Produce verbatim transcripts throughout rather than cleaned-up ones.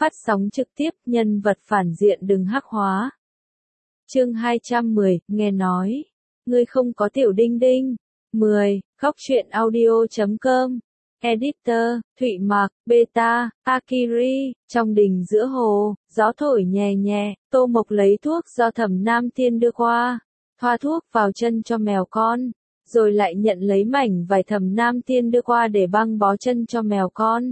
phát sóng trực tiếp, nhân vật phản diện đừng hắc hóa. Chương hai trăm mười, nghe nói, ngươi không có tiểu đinh đinh. mười, góc truyện audio chấm com. Editor, Thụy Mạc, Beta, Akiri, trong đình giữa hồ, gió thổi nhẹ nhẹ, Tô Mộc lấy thuốc do Thẩm Nam Tiên đưa qua, thoa thuốc vào chân cho mèo con, rồi lại nhận lấy mảnh vải Thẩm Nam Tiên đưa qua để băng bó chân cho mèo con.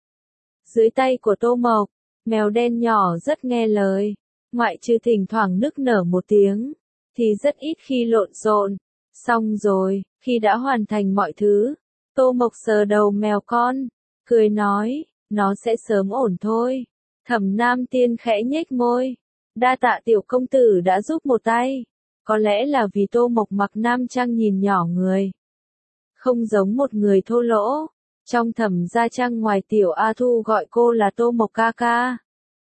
Dưới tay của Tô Mộc, mèo đen nhỏ rất nghe lời, ngoại trừ thỉnh thoảng nức nở một tiếng, thì rất ít khi lộn xộn. Xong rồi, khi đã hoàn thành mọi thứ, Tô Mộc sờ đầu mèo con, cười nói, nó sẽ sớm ổn thôi. Thẩm Nam Tiên khẽ nhếch môi, đa tạ tiểu công tử đã giúp một tay. Có lẽ là vì Tô Mộc mặc nam trang nhìn nhỏ người, không giống một người thô lỗ. Trong Thẩm gia trang ngoài tiểu A Thu gọi cô là Tô Mộc ca ca,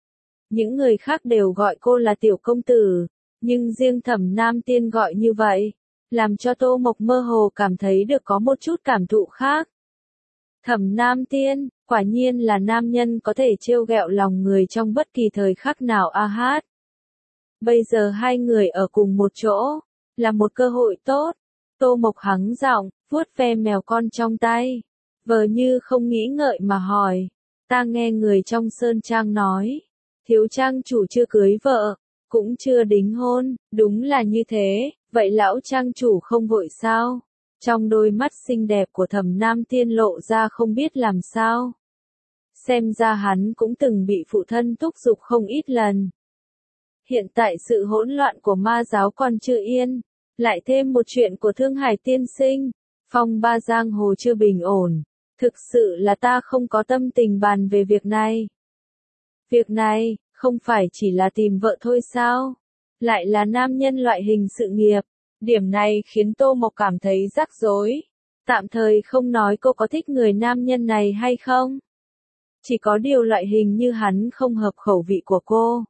những người khác đều gọi cô là tiểu công tử, nhưng riêng Thẩm Nam Tiên gọi như vậy, làm cho Tô Mộc mơ hồ cảm thấy được có một chút cảm thụ khác. Thẩm Nam Tiên, quả nhiên là nam nhân có thể trêu ghẹo lòng người trong bất kỳ thời khắc nào a hát. Bây giờ hai người ở cùng một chỗ, là một cơ hội tốt. Tô Mộc hắng giọng, vuốt ve mèo con trong tay, vờ như không nghĩ ngợi mà hỏi, ta nghe người trong Sơn Trang nói, thiếu trang chủ chưa cưới vợ, cũng chưa đính hôn, đúng là như thế, vậy lão trang chủ không vội sao? Trong đôi mắt xinh đẹp của Thẩm Nam Tiên lộ ra không biết làm sao. Xem ra hắn cũng từng bị phụ thân thúc giục không ít lần. Hiện tại sự hỗn loạn của ma giáo còn chưa yên, lại thêm một chuyện của Thương Hải tiên sinh, phong ba giang hồ chưa bình ổn, thực sự là ta không có tâm tình bàn về việc này. Việc này, không phải chỉ là tìm vợ thôi sao? Lại là nam nhân loại hình sự nghiệp. Điểm này khiến Tô Mộc cảm thấy rắc rối. Tạm thời không nói cô có thích người nam nhân này hay không. Chỉ có điều loại hình như hắn không hợp khẩu vị của cô.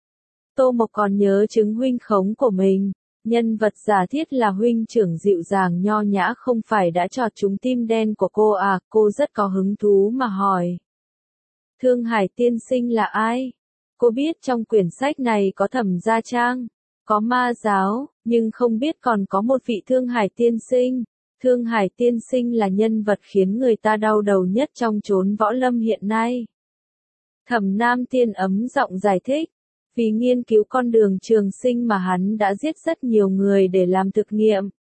Tô Mộc còn nhớ chứng huynh khống của mình. Nhân vật giả thiết là huynh trưởng dịu dàng nho nhã không phải đã chọt trúng tim đen của cô à, cô rất có hứng thú mà hỏi. Thương Hải tiên sinh là ai? Cô biết trong quyển sách này có Thẩm gia trang, có ma giáo, nhưng không biết còn có một vị Thương Hải tiên sinh. Thương Hải tiên sinh là nhân vật khiến người ta đau đầu nhất trong chốn võ lâm hiện nay. Thẩm Nam Tiên ấm giọng giải thích, vì nghiên cứu con đường trường sinh mà hắn đã giết rất nhiều người để làm thực nghiệm.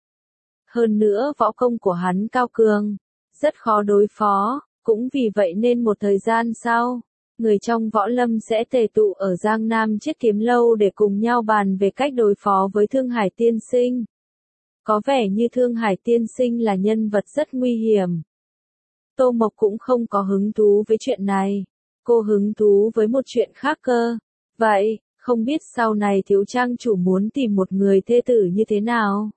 Hơn nữa võ công của hắn cao cường, rất khó đối phó, cũng vì vậy nên một thời gian sau, người trong võ lâm sẽ tề tụ ở Giang Nam Chiết Kiếm Lâu để cùng nhau bàn về cách đối phó với Thương Hải tiên sinh. Có vẻ như Thương Hải tiên sinh là nhân vật rất nguy hiểm. Tô Mộc cũng không có hứng thú với chuyện này, cô hứng thú với một chuyện khác cơ. Vậy, không biết sau này thiếu trang chủ muốn tìm một người thê tử như thế nào?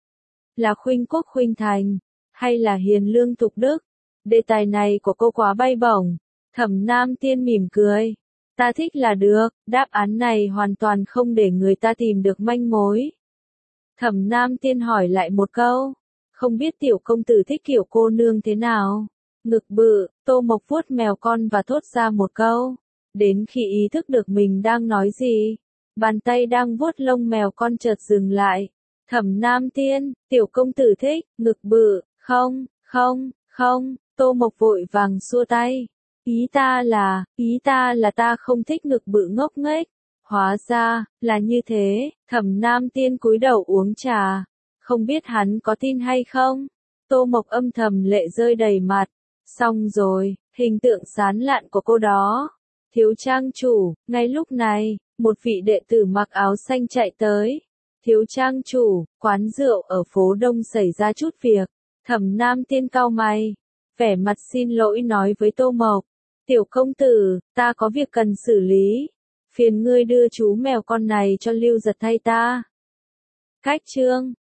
Là khuynh quốc khuynh thành, hay là hiền lương tục đức? Đề tài này của cô quá bay bổng. Thẩm Nam Tiên mỉm cười. Ta thích là được, đáp án này hoàn toàn không để người ta tìm được manh mối. Thẩm Nam Tiên hỏi lại một câu. Không biết tiểu công tử thích kiểu cô nương thế nào? Ngực bự, Tô Mộc vuốt mèo con và thốt ra một câu. Đến khi ý thức được mình đang nói gì, bàn tay đang vuốt lông mèo con chợt dừng lại. Thẩm Nam Tiên, tiểu công tử thích, ngực bự, không, không, không, Tô Mộc vội vàng xua tay. Ý ta là, ý ta là ta không thích ngực bự ngốc nghếch. Hóa ra, là như thế, Thẩm Nam Tiên cúi đầu uống trà. Không biết hắn có tin hay không? Tô Mộc âm thầm lệ rơi đầy mặt. Xong rồi, hình tượng sán lạn của cô đó. Thiếu trang chủ, ngay lúc này, một vị đệ tử mặc áo xanh chạy tới. Thiếu trang chủ, quán rượu ở phố Đông xảy ra chút việc. Thẩm Nam Tiên cau mày, vẻ mặt xin lỗi nói với Tô Mộc. Tiểu công tử, ta có việc cần xử lý. Phiền ngươi đưa chú mèo con này cho Lưu Giật thay ta. Cách chương